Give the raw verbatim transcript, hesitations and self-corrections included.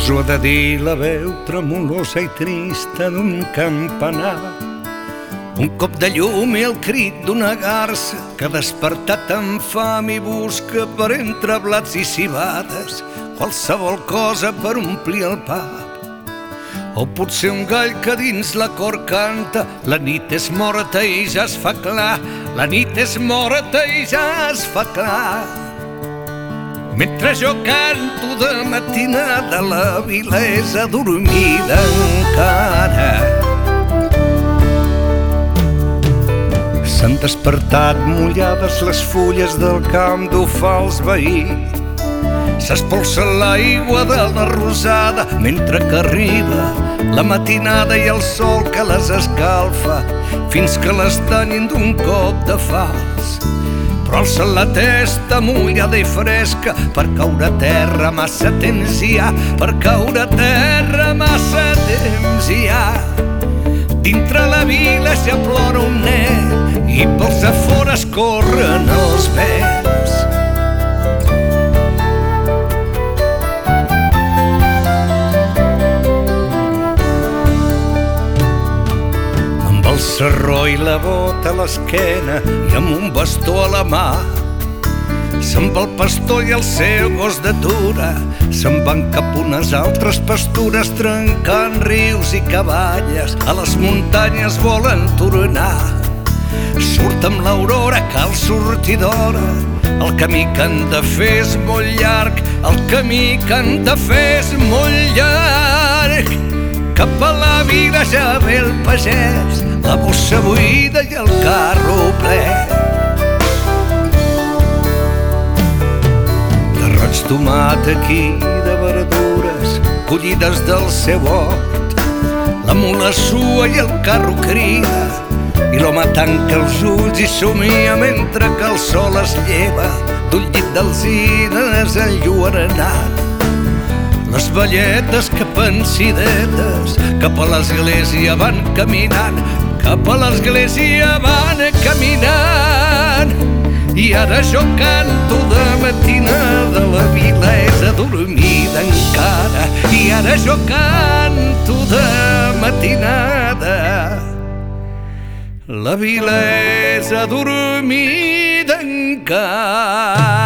us ho ha de dir la veu tremolosa i trista d'un campanar, un cop de llum i el crit d'una garça que ha despertat amb fam i busca per entre blats i cibades qualsevol cosa per omplir el pap. O potser un gall que dins la cor canta: la nit és morta i ja es fa clar, la nit és morta i ja es fa clar. Mentre jo canto de matinada, la vila és adormida encara. S'han despertat mullades les fulles del camp d'ofar els veïns. S'espolsa l'aigua de la rosada mentre que arriba la matinada i el sol que les escalfa fins que les tanyin d'un cop de fals. Però alça la testa mullada i fresca per caure a terra massa temps hi ha, per caure a terra massa temps hi ha. Dintre la vila ja plora un nen i pels afores corren els vents. Amb el sarró i la bota a l'esquena i amb un bastó a la mà se'n va el pastor i el seu gos d'atura, se'n van cap unes altres pastures trencant rius i cavalles, a les muntanyes volen tornar. Surt amb l'aurora, cal sortir d'hora, el camí que han de fer és molt llarg, el camí que han de fer és molt llarg. Cap a la vila ja ve el pagès, la bossa buida i el carro ple. Roig tomat aquí de verdures collides del seu hort. La mula sua i el carro crida i l'home tanca els ulls i somia mentre que el sol es lleva d'un llit d'alzines enlluernat. Les velletes que pensidetes cap a l'església van caminant, cap a l'església van caminant. I ara jo canto de matinada, la vila és adormida encara. I ara jo canto de matinada, la vila és adormida encara.